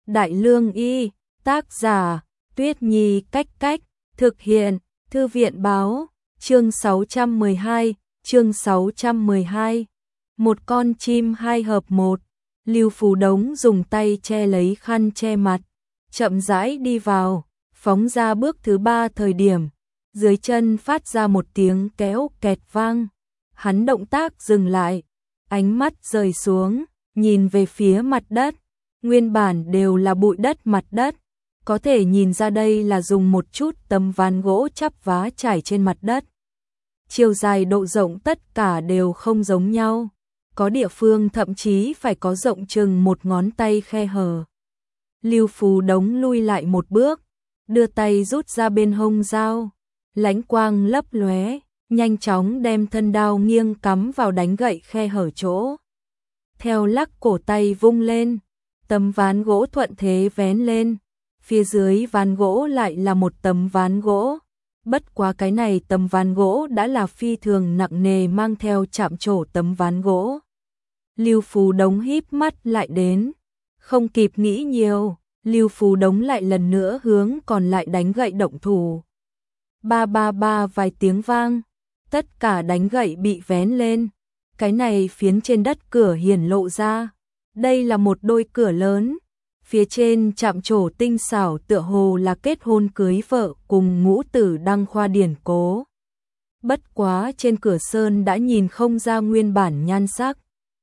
Đại Lương Y, tác giả, Tuyết Nhi Cách Cách, thực hiện, Thư viện Báo, chương 612, Một con chim hai hợp một. Lưu Phú Đống dùng tay che lấy khăn che mặt, chậm rãi đi vào, phóng ra bước thứ 3 thời điểm, dưới chân phát ra một tiếng kéo kẹt vang. Hắn động tác dừng lại, ánh mắt rời xuống, nhìn về phía mặt đất, nguyên bản đều là bụi đất mặt đất, có thể nhìn ra đây là dùng một chút tấm ván gỗ chắp vá trải trên mặt đất. Chiều dài độ rộng tất cả đều không giống nhau, có địa phương thậm chí phải có rộng chừng một ngón tay khe hở. Lưu Phú Đống lui lại một bước, đưa tay rút ra bên hông dao, lãnh quang lấp lóe, nhanh chóng đem thân đao nghiêng cắm vào đánh gậy khe hở chỗ. Theo lắc cổ tay vung lên, tấm ván gỗ thuận thế vén lên, phía dưới ván gỗ lại là một tấm ván gỗ. Bất quá cái này tấm ván gỗ đã là phi thường nặng nề mang theo chạm trổ tấm ván gỗ. Lưu Phú Đống híp mắt lại đến, không kịp nghĩ nhiều, Lưu Phú Đống lại lần nữa hướng còn lại đánh gậy động thủ. Ba ba ba vài tiếng vang, tất cả đánh gậy bị vén lên, cái này phiến trên đất cửa hiển lộ ra. Đây là một đôi cửa lớn, phía trên chạm trổ tinh xảo tựa hồ là kết hôn cưới vợ cùng ngũ tử đăng khoa điển cố. Bất quá trên cửa sơn đã nhìn không ra nguyên bản nhan sắc.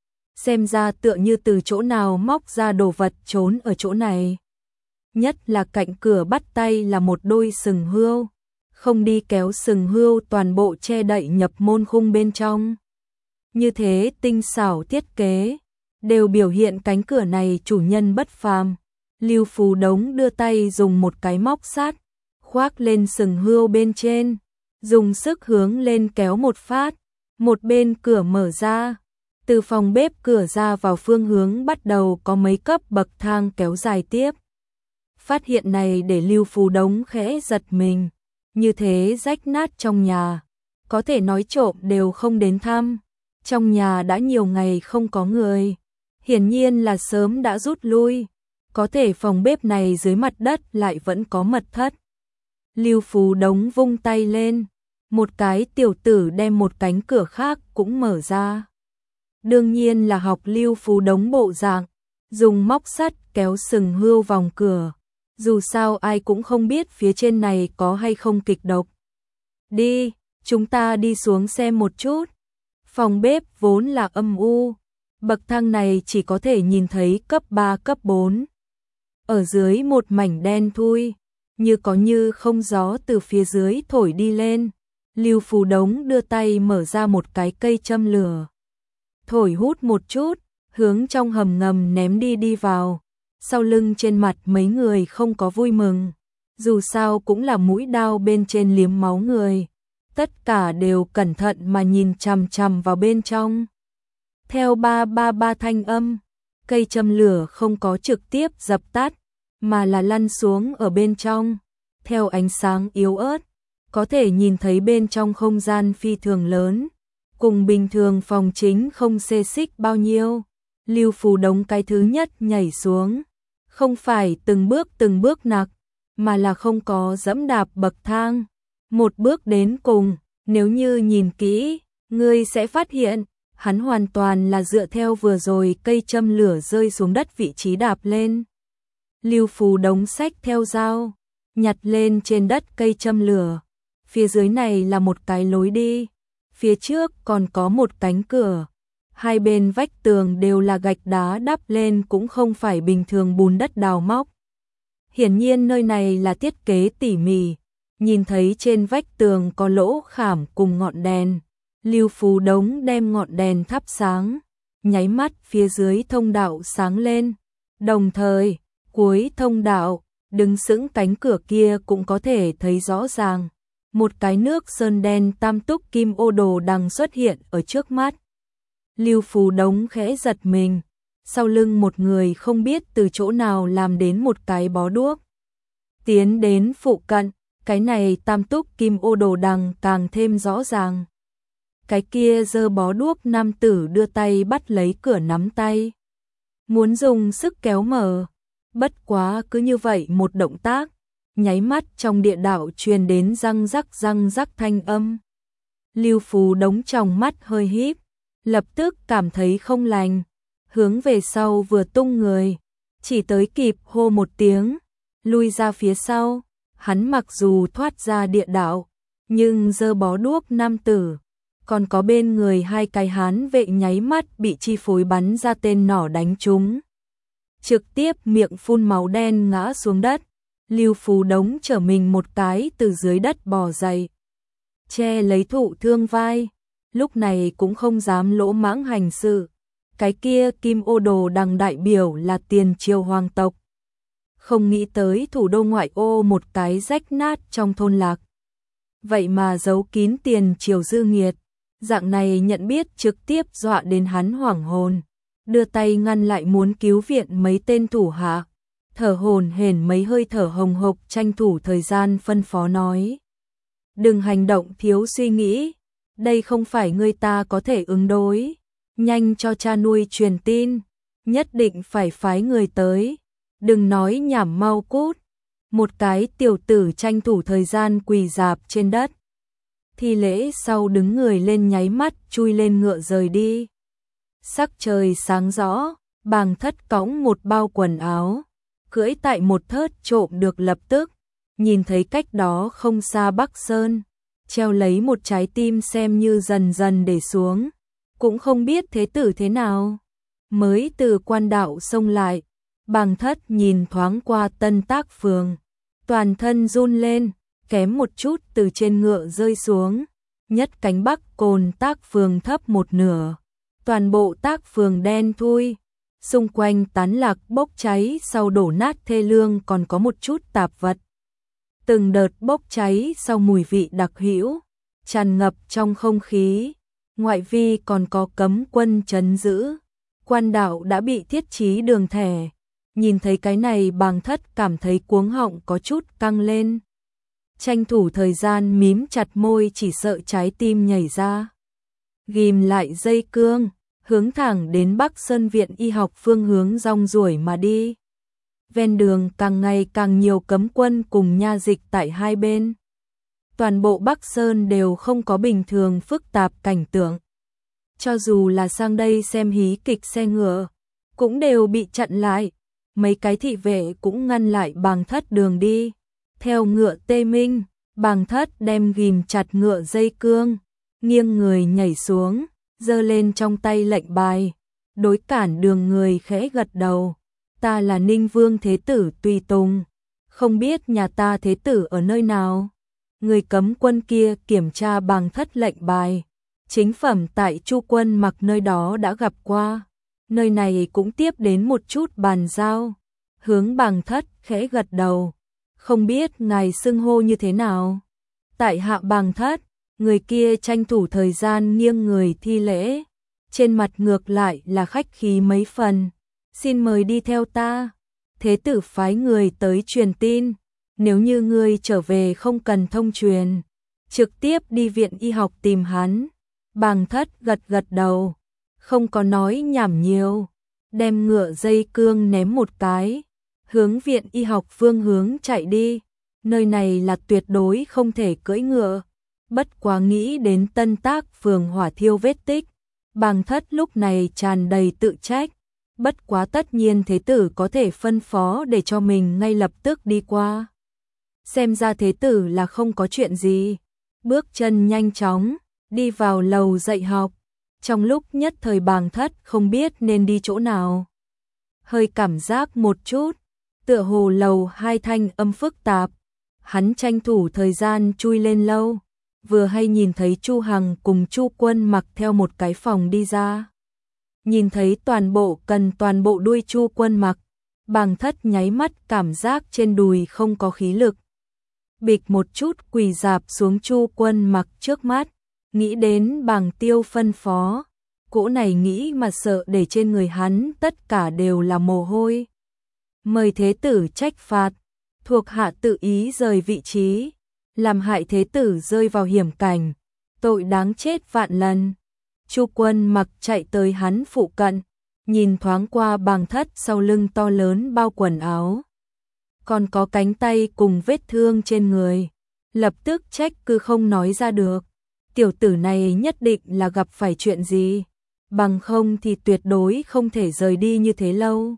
Xem ra tựa như từ chỗ nào móc ra đồ vật trốn ở chỗ này. Nhất là cạnh cửa bắt tay là một đôi sừng hươu, không đi kéo sừng hươu toàn bộ che đậy nhập môn khung bên trong. Như thế tinh xảo thiết kế, đều biểu hiện cánh cửa này chủ nhân bất phàm. Lưu Phú Đống đưa tay dùng một cái móc sắt, khoác lên sừng hươu bên trên, dùng sức hướng lên kéo một phát, một bên cửa mở ra. Từ phòng bếp cửa ra vào phương hướng bắt đầu có mấy cấp bậc thang kéo dài tiếp. Phát hiện này để Lưu Phú Đống khẽ giật mình, như thế rách nát trong nhà, có thể nói trộm đều không đến thăm. Trong nhà đã nhiều ngày không có người, hiển nhiên là sớm đã rút lui, có thể phòng bếp này dưới mặt đất lại vẫn có mật thất. Lưu Phú Đống vung tay lên, một cái tiểu tử đem một cánh cửa khác cũng mở ra. Đương nhiên là học Lưu Phú Đống bộ dạng, dùng móc sắt kéo sừng hươu vòng cửa. Dù sao ai cũng không biết phía trên này có hay không kịch độc. Đi, chúng ta đi xuống xem một chút. Phòng bếp vốn là âm u, bậc thang này chỉ có thể nhìn thấy cấp 3 cấp 4. Ở dưới một mảnh đen thui, như có như không gió từ phía dưới thổi đi lên. Lưu Phú Đống đưa tay mở ra một cái cây châm lửa, thổi hút một chút, hướng trong hầm ngầm ném đi vào. Sau lưng trên mặt mấy người không có vui mừng, dù sao cũng là mũi đao bên trên liếm máu người. Tất cả đều cẩn thận mà nhìn chằm chằm vào bên trong. Theo ba ba ba thanh âm, cây châm lửa không có trực tiếp dập tắt, mà là lăn xuống ở bên trong. Theo ánh sáng yếu ớt, có thể nhìn thấy bên trong không gian phi thường lớn, cùng bình thường phòng chính không xê xích bao nhiêu. Lưu Phú Đống cái thứ nhất nhảy xuống, không phải từng bước nặc, mà là không có dẫm đạp bậc thang. Một bước đến cùng, nếu như nhìn kỹ, ngươi sẽ phát hiện, hắn hoàn toàn là dựa theo vừa rồi cây châm lửa rơi xuống đất vị trí đạp lên. Lưu Phú Đống xách theo dao, nhặt lên trên đất cây châm lửa. Phía dưới này là một cái lối đi, phía trước còn có một cánh cửa. Hai bên vách tường đều là gạch đá đắp lên, cũng không phải bình thường bùn đất đào móc. Hiển nhiên nơi này là thiết kế tỉ mỉ. Nhìn thấy trên vách tường có lỗ khảm cùng ngọn đèn, Lưu Phú Đống đem ngọn đèn thắp sáng, nháy mắt phía dưới thông đạo sáng lên. Đồng thời, cuối thông đạo, đứng sững cánh cửa kia cũng có thể thấy rõ ràng. Một cái nước sơn đen tam túc kim ô đồ đằng xuất hiện ở trước mắt. Lưu Phú Đống khẽ giật mình, sau lưng một người không biết từ chỗ nào làm đến một cái bó đuốc. Tiến đến phụ cận, cái này tam túc kim ô đồ đằng càng thêm rõ ràng. Cái kia giơ bó đuốc nam tử đưa tay bắt lấy cửa nắm tay, muốn dùng sức kéo mở. Bất quá cứ như vậy một động tác, nháy mắt trong địa đạo truyền đến răng rắc thanh âm. Lưu Phú Đống trong mắt hơi híp, lập tức cảm thấy không lành, hướng về sau vừa tung người, chỉ tới kịp hô một tiếng, lui ra phía sau. Hắn mặc dù thoát ra địa đạo, nhưng giơ bó đuốc nam tử, còn có bên người hai cái hán vệ nháy mắt bị chi phối bắn ra tên nỏ đánh trúng. Trực tiếp miệng phun máu đen ngã xuống đất. Lưu Phú Đống trở mình một cái từ dưới đất bò dậy, che lấy thụ thương vai, lúc này cũng không dám lỗ mãng hành sự. Cái kia Kim Ô Đồ Đằng đại biểu là tiền triều hoàng tộc. Không nghĩ tới thủ đô ngoại ô một cái rách nát trong thôn lạc, vậy mà giấu kín tiền triều dư nghiệt. Dạng này nhận biết trực tiếp dọa đến hắn hoảng hồn, đưa tay ngăn lại muốn cứu viện mấy tên thủ hạ, thở hổn hển mấy hơi thở hồng hộc tranh thủ thời gian phân phó nói. Đừng hành động thiếu suy nghĩ, đây không phải người ta có thể ứng đối, nhanh cho cha nuôi truyền tin, nhất định phải phái người tới, đừng nói nhảm mau cút. Một cái tiểu tử tranh thủ thời gian quỳ rạp trên đất, thi lễ sau đứng người lên nháy mắt chui lên ngựa rời đi. Sắc trời sáng rõ, Bàng Thất cõng một bao quần áo, cưỡi tại một thớt trộm được lập tức, nhìn thấy cách đó không xa Bắc Sơn, treo lấy một trái tim xem như dần dần để xuống, cũng không biết thế tử thế nào. Mới từ quan đạo xông lại, Bàng Thất nhìn thoáng qua Tân Tác Phường, toàn thân run lên, kém một chút từ trên ngựa rơi xuống, nhất cánh Bắc Cồn Tác Phường thấp một nửa, toàn bộ Tác Phường đen thui, xung quanh tán lạc bốc cháy sau đổ nát thê lương còn có một chút tạp vật. Từng đợt bốc cháy sau mùi vị đặc hữu tràn ngập trong không khí, ngoại vi còn có cấm quân trấn giữ, quan đạo đã bị thiết trí đường thẻ. Nhìn thấy cái này Bàng Thất cảm thấy cuống họng có chút căng lên. Tranh thủ thời gian mím chặt môi chỉ sợ trái tim nhảy ra. Ghim lại dây cương, hướng thẳng đến Bắc Sơn Viện Y học phương hướng rong ruổi mà đi. Ven đường càng ngày càng nhiều cấm quân cùng nha dịch tại hai bên. Toàn bộ Bắc Sơn đều không có bình thường phức tạp cảnh tượng. Cho dù là sang đây xem hí kịch xe ngựa, cũng đều bị chặn lại. Mấy cái thị vệ cũng ngăn lại Bàng Thất đường đi. Theo ngựa tê minh, Bàng Thất đem ghim chặt ngựa dây cương, nghiêng người nhảy xuống, giơ lên trong tay lệnh bài, đối cản đường người khẽ gật đầu. Ta là Ninh Vương Thế Tử tùy tùng, không biết nhà ta Thế Tử ở nơi nào. Người cấm quân kia kiểm tra Bàng Thất lệnh bài, chính phẩm tại Chu Quân Mặc nơi đó đã gặp qua. Nơi này cũng tiếp đến một chút bàn giao, hướng Bàng Thất khẽ gật đầu, không biết ngài xưng hô như thế nào. Tại hạ Bàng Thất. Người kia tranh thủ thời gian nghiêng người thi lễ, trên mặt ngược lại là khách khí mấy phần. Xin mời đi theo ta. Thế tử phái người tới truyền tin, nếu như ngươi trở về không cần thông truyền, trực tiếp đi viện y học tìm hắn. Bàng Thất gật gật đầu, không có nói nhảm nhiều, đem ngựa dây cương ném một cái, hướng viện y học phương hướng chạy đi. Nơi này là tuyệt đối không thể cưỡi ngựa. Bất quá nghĩ đến Tân Tác Phường hỏa thiêu vết tích, Bàng Thất lúc này tràn đầy tự trách. Bất quá tất nhiên Thế tử có thể phân phó để cho mình ngay lập tức đi qua. Xem ra Thế tử là không có chuyện gì. Bước chân nhanh chóng, đi vào lầu dạy học. Trong lúc nhất thời Bàng Thất không biết nên đi chỗ nào. Hơi cảm giác một chút, tựa hồ lầu hai thanh âm phức tạp. Hắn tranh thủ thời gian chui lên lâu, vừa hay nhìn thấy Chu Hằng cùng Chu Quân Mặc theo một cái phòng đi ra. Nhìn thấy toàn bộ đuôi Chu Quân Mặc, Bàng Thất nháy mắt cảm giác trên đùi không có khí lực. Bịch một chút quỳ rạp xuống Chu Quân Mặc trước mắt, nghĩ đến Bàng Tiêu phân phó, cỗ này nghĩ mà sợ để trên người hắn tất cả đều là mồ hôi. Mời Thế tử trách phạt, thuộc hạ tự ý rời vị trí, làm hại Thế tử rơi vào hiểm cảnh, tội đáng chết vạn lần. Chu Quân Mặc chạy tới hắn phụ cận, nhìn thoáng qua Bàng Thất sau lưng to lớn bao quần áo, còn có cánh tay cùng vết thương trên người, lập tức trách cứ không nói ra được. Tiểu tử này nhất định là gặp phải chuyện gì, bằng không thì tuyệt đối không thể rời đi như thế lâu.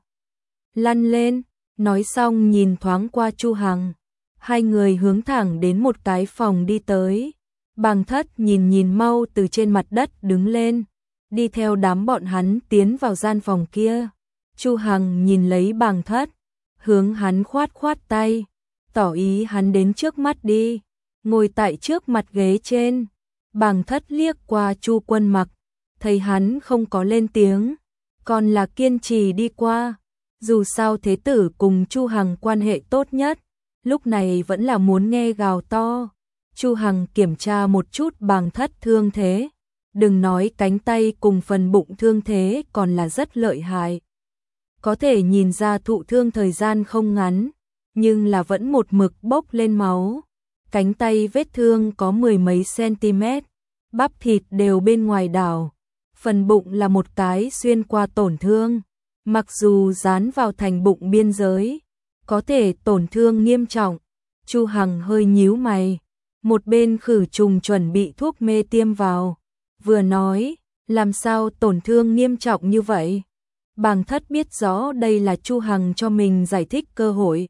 Lăn lên, nói xong nhìn thoáng qua Chu Hằng, hai người hướng thẳng đến một cái phòng đi tới. Bàng Thất nhìn mau từ trên mặt đất đứng lên, đi theo đám bọn hắn tiến vào gian phòng kia. Chu Hằng nhìn lấy Bàng Thất, hướng hắn khoát tay, tỏ ý hắn đến trước mắt đi, ngồi tại trước mặt ghế trên. Bàng Thất liếc qua Chu Quân Mặc, thấy hắn không có lên tiếng, còn là kiên trì đi qua. Dù sao thế tử cùng Chu Hằng quan hệ tốt nhất, lúc này vẫn là muốn nghe gào to. Chu Hằng kiểm tra một chút Bàng Thất thương thế, đừng nói cánh tay cùng phần bụng thương thế còn là rất lợi hại. Có thể nhìn ra thụ thương thời gian không ngắn, nhưng là vẫn một mực bốc lên máu. Cánh tay vết thương có 10 mấy cm, bắp thịt đều bên ngoài đảo. Phần bụng là một cái xuyên qua tổn thương, mặc dù dán vào thành bụng biên giới, có thể tổn thương nghiêm trọng. Chu Hằng hơi nhíu mày, một bên khử trùng chuẩn bị thuốc mê tiêm vào, vừa nói, làm sao tổn thương nghiêm trọng như vậy? Bàng Thất biết rõ đây là Chu Hằng cho mình giải thích cơ hội.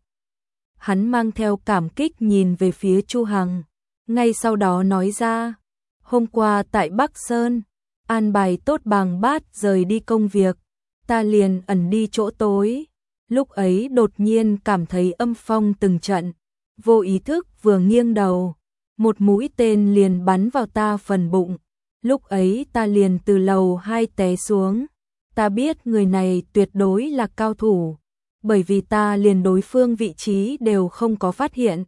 Hắn mang theo cảm kích nhìn về phía Chu Hằng, ngay sau đó nói ra, hôm qua tại Bắc Sơn, an bài tốt Bàng Bát rời đi công việc, ta liền ẩn đi chỗ tối. Lúc ấy đột nhiên cảm thấy âm phong từng trận, vô ý thức vừa nghiêng đầu, một mũi tên liền bắn vào ta phần bụng. Lúc ấy ta liền từ lầu 2 té xuống. Ta biết người này tuyệt đối là cao thủ, bởi vì ta liền đối phương vị trí đều không có phát hiện.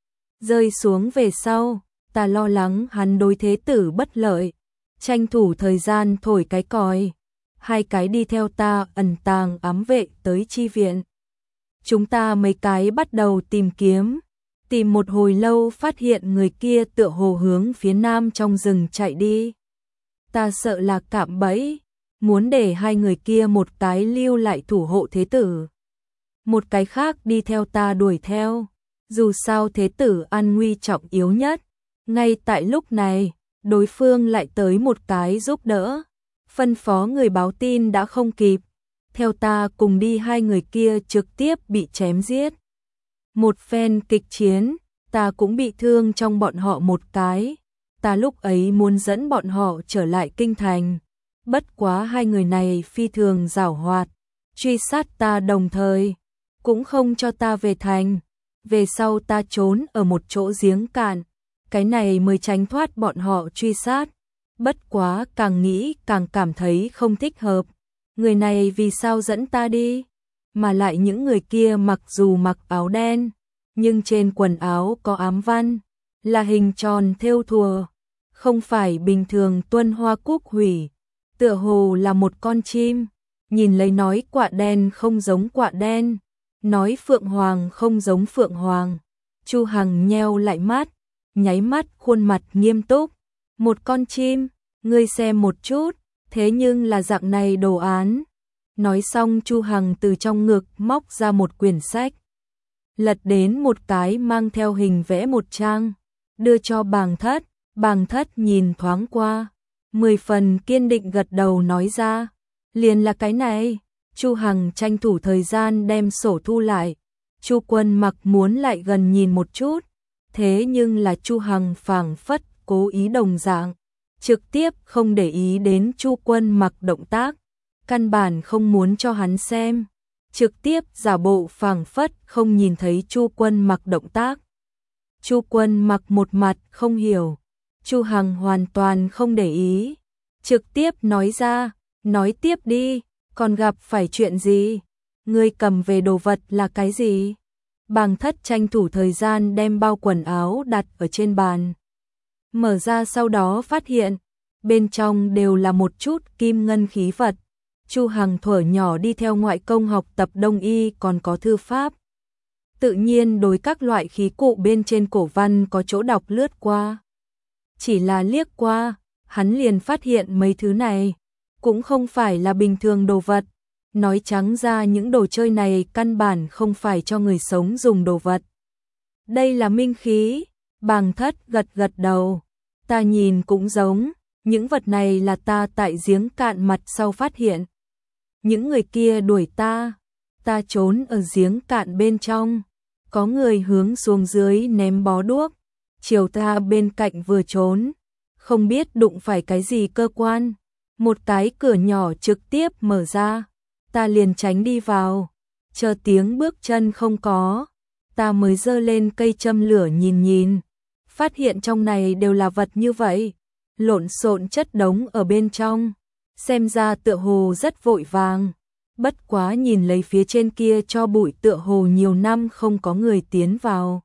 Rơi xuống về sau, ta lo lắng hắn đối thế tử bất lợi, tranh thủ thời gian thổi cái còi. Hai cái đi theo ta ẩn tàng ám vệ tới chi viện. Chúng ta mấy cái bắt đầu tìm kiếm, tìm một hồi lâu phát hiện người kia tựa hồ hướng phía nam trong rừng chạy đi. Ta sợ là cạm bẫy, muốn để hai người kia một cái lưu lại thủ hộ thế tử, một cái khác đi theo ta đuổi theo. Dù sao thế tử an nguy trọng yếu nhất. Ngay tại lúc này, đối phương lại tới một cái giúp đỡ. Phân phó người báo tin đã không kịp, theo ta cùng đi hai người kia trực tiếp bị chém giết. Một phen kịch chiến, ta cũng bị thương trong bọn họ một cái. Ta lúc ấy muốn dẫn bọn họ trở lại kinh thành, bất quá hai người này phi thường giảo hoạt, truy sát ta đồng thời, cũng không cho ta về thành. Về sau ta trốn ở một chỗ giếng cạn, cái này mới tránh thoát bọn họ truy sát. Bất quá càng nghĩ càng cảm thấy không thích hợp. Người này vì sao dẫn ta đi? Mà lại những người kia mặc dù mặc áo đen, nhưng trên quần áo có ám văn, là hình tròn thêu thùa, không phải bình thường tuân hoa cúc hủy, tựa hồ là một con chim. Nhìn lấy nói quạ đen không giống quạ đen, nói phượng hoàng không giống phượng hoàng. Chu Hằng nheo lại mắt, nháy mắt khuôn mặt nghiêm túc. Một con chim, ngươi xem một chút, thế nhưng là dạng này đồ án. Nói xong Chu Hằng từ trong ngực móc ra một quyển sách, lật đến một cái mang theo hình vẽ một trang, đưa cho Bàng Thất. Bàng Thất nhìn thoáng qua, 10 phần kiên định gật đầu nói ra, liền là cái này. Chu Hằng tranh thủ thời gian đem sổ thu lại. Chu Quân Mặc muốn lại gần nhìn một chút, thế nhưng là Chu Hằng phảng phất cố ý đồng dạng, trực tiếp không để ý đến Chu Quân Mặc động tác, căn bản không muốn cho hắn xem, trực tiếp giả bộ phảng phất không nhìn thấy Chu Quân Mặc động tác. Chu Quân Mặc một mặt không hiểu, Chu Hằng hoàn toàn không để ý, trực tiếp nói ra, nói tiếp đi, còn gặp phải chuyện gì? Ngươi cầm về đồ vật là cái gì? Bàng Thất tranh thủ thời gian đem bao quần áo đặt ở trên bàn, mở ra sau đó phát hiện, bên trong đều là một chút kim ngân khí vật. Chu Hằng thuở nhỏ đi theo ngoại công học tập đông y còn có thư pháp, tự nhiên đối các loại khí cụ bên trên cổ văn có chỗ đọc lướt qua. Chỉ là liếc qua, hắn liền phát hiện mấy thứ này cũng không phải là bình thường đồ vật, Nói trắng ra những đồ chơi này căn bản không phải cho người sống dùng đồ vật. Đây là minh khí, Bàng Thất gật gật đầu. Ta nhìn cũng giống, những vật này là ta tại giếng cạn mặt sau phát hiện. Những người kia đuổi ta trốn ở giếng cạn bên trong. Có người hướng xuống dưới ném bó đuốc, chiều ta bên cạnh vừa trốn. Không biết đụng phải cái gì cơ quan. Một cái cửa nhỏ trực tiếp mở ra. Ta liền tránh đi vào. Chờ tiếng bước chân không có. Ta mới giơ lên cây châm lửa nhìn. Phát hiện trong này đều là vật như vậy. Lộn xộn chất đống ở bên trong. Xem ra tựa hồ rất vội vàng. Bất quá nhìn lấy phía trên kia cho bụi tựa hồ nhiều năm không có người tiến vào.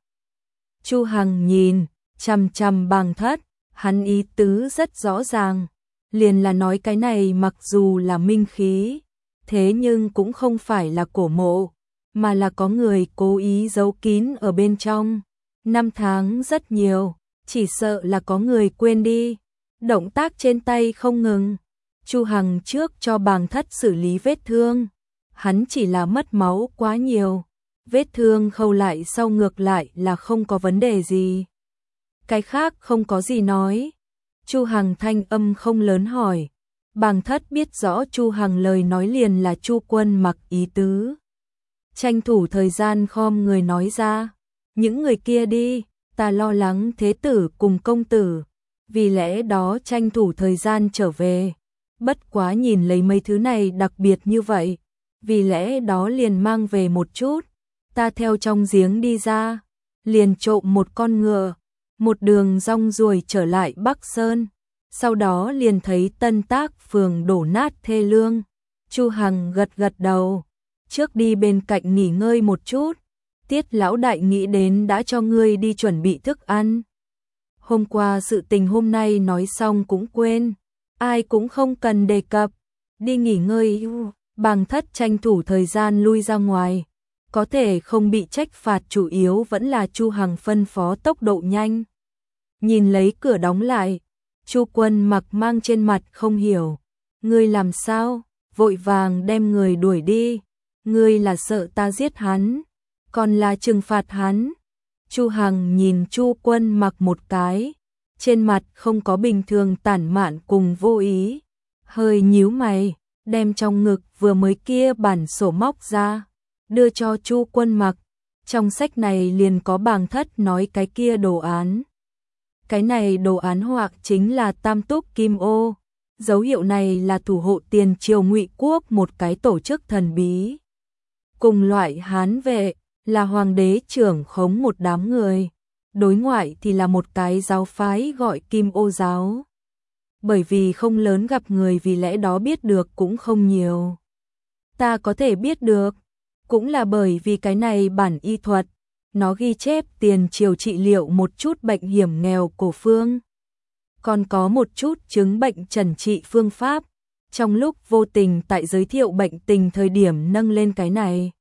Chu Hằng nhìn, chằm chằm Bàng Thất, hắn ý tứ rất rõ ràng. Liền là nói cái này mặc dù là minh khí, thế nhưng cũng không phải là cổ mộ, mà là có người cố ý giấu kín ở bên trong. Năm tháng rất nhiều, chỉ sợ là có người quên đi. Động tác trên tay không ngừng. Chu Hằng trước cho Bàng Thất xử lý vết thương. Hắn chỉ là mất máu quá nhiều. Vết thương khâu lại sau ngược lại là không có vấn đề gì. Cái khác không có gì nói. Chu Hằng thanh âm không lớn hỏi. Bàng Thất biết rõ Chu Hằng lời nói liền là Chu Quân Mặc ý tứ. Tranh thủ thời gian khom người nói ra. Những người kia đi, ta lo lắng thế tử cùng công tử. Vì lẽ đó tranh thủ thời gian trở về. Bất quá nhìn lấy mấy thứ này đặc biệt như vậy. Vì lẽ đó liền mang về một chút. Ta theo trong giếng đi ra. Liền trộm một con ngựa. Một đường rong ruổi trở lại Bắc Sơn. Sau đó liền thấy Tân Tác phường đổ nát thê lương. Chu Hằng gật gật đầu. Trước đi bên cạnh nghỉ ngơi một chút. Tiết lão đại nghĩ đến đã cho ngươi đi chuẩn bị thức ăn. Hôm qua sự tình hôm nay nói xong cũng quên. Ai cũng không cần đề cập. Đi nghỉ ngơi. Bàng Thất tranh thủ thời gian lui ra ngoài. Có thể không bị trách phạt chủ yếu vẫn là Chu Hằng phân phó tốc độ nhanh. Nhìn lấy cửa đóng lại. Chu Quân Mặc mang trên mặt không hiểu. Ngươi làm sao? Vội vàng đem người đuổi đi. Ngươi là sợ ta giết hắn, còn là trừng phạt hắn. Chu Hằng nhìn Chu Quân Mặc một cái. Trên mặt không có bình thường tản mạn cùng vô ý. Hơi nhíu mày, đem trong ngực vừa mới kia bản sổ móc ra. Đưa cho Chu Quân Mặc. Trong sách này liền có Bàng Thất nói cái kia đồ án. Cái này đồ án họa chính là Tam Túc Kim Ô. Dấu hiệu này là thủ hộ tiền triều Ngụy Quốc một cái tổ chức thần bí. Cùng loại Hán vệ là hoàng đế trưởng khống một đám người. Đối ngoại thì là một cái giáo phái gọi Kim Ô giáo. Bởi vì không lớn gặp người vì lẽ đó biết được cũng không nhiều. Ta có thể biết được, cũng là bởi vì cái này bản y thuật. Nó ghi chép tiền triều trị liệu một chút bệnh hiểm nghèo cổ phương. Còn có một chút chứng bệnh trần trị phương pháp. Trong lúc vô tình tại giới thiệu bệnh tình thời điểm nâng lên cái này.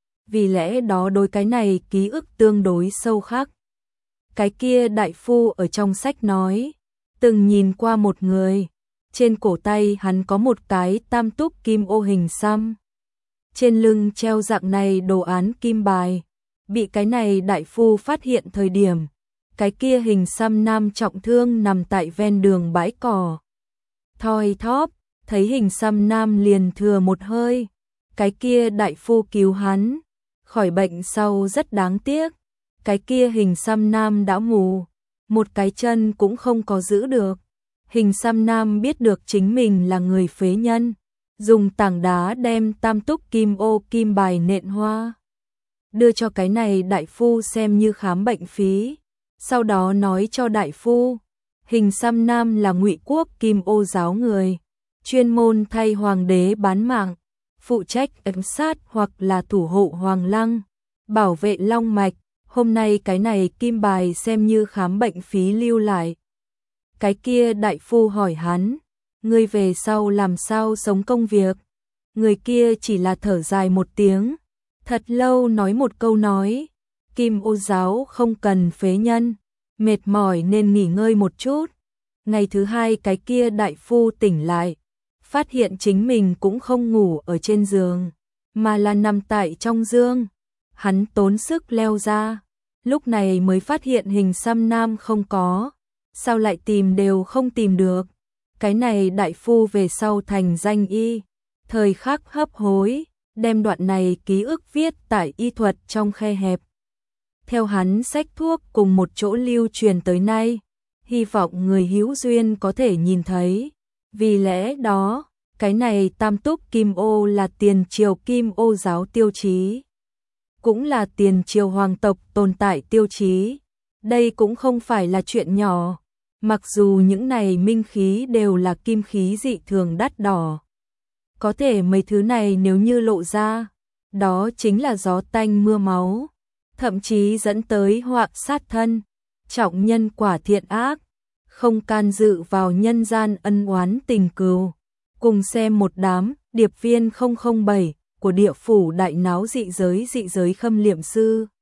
Vì lẽ đó đối cái này ký ức tương đối sâu khắc. Cái kia đại phu ở trong sách nói. Từng nhìn qua một người. Trên cổ tay hắn có một cái tam túc kim ô hình xăm. Trên lưng treo dạng này đồ án kim bài. Bị cái này đại phu phát hiện thời điểm. Cái kia hình xăm nam trọng thương nằm tại ven đường bãi cỏ. Thoi thóp, thấy hình xăm nam liền thừa một hơi. Cái kia đại phu cứu hắn. Khỏi bệnh sau rất đáng tiếc. Cái kia hình xăm nam đã mù. Một cái chân cũng không có giữ được. Hình xăm nam biết được chính mình là người phế nhân. Dùng tảng đá đem tam túc kim ô kim bài nện hoa. Đưa cho cái này đại phu xem như khám bệnh phí. Sau đó nói cho đại phu. Hình xăm nam là Ngụy Quốc Kim Ô giáo người. Chuyên môn thay hoàng đế bán mạng. Phụ trách ám sát hoặc là thủ hộ hoàng lăng. Bảo vệ long mạch. Hôm nay cái này kim bài xem như khám bệnh phí lưu lại. Cái kia đại phu hỏi hắn. Ngươi về sau làm sao sống công việc? Người kia chỉ là thở dài một tiếng. Thật lâu nói một câu nói. Kim Ô giáo không cần phế nhân. Mệt mỏi nên nghỉ ngơi một chút. Ngày thứ hai cái kia đại phu tỉnh lại. phát hiện chính mình cũng không ngủ ở trên giường, mà là nằm tại trong giường. Hắn tốn sức leo ra, lúc này mới phát hiện hình xăm nam không có, sao lại tìm đều không tìm được. Cái này đại phu về sau thành danh y, thời khắc hấp hối, đem đoạn này ký ức viết tại y thuật trong khe hẹp. Theo hắn sách thuốc cùng một chỗ lưu truyền tới nay, hy vọng người hữu duyên có thể nhìn thấy. Vì lẽ đó, cái này tam túc kim ô là tiền triều kim ô giáo tiêu chí, cũng là tiền triều hoàng tộc tồn tại tiêu chí. Đây cũng không phải là chuyện nhỏ, mặc dù những này minh khí đều là kim khí dị thường đắt đỏ. Có thể mấy thứ này nếu như lộ ra, đó chính là gió tanh mưa máu, thậm chí dẫn tới họa sát thân, trọng nhân quả thiện ác, không can dự vào nhân gian ân oán tình cừu. Cùng xem một đám điệp viên 007 của địa phủ đại náo dị giới khâm liệm sư.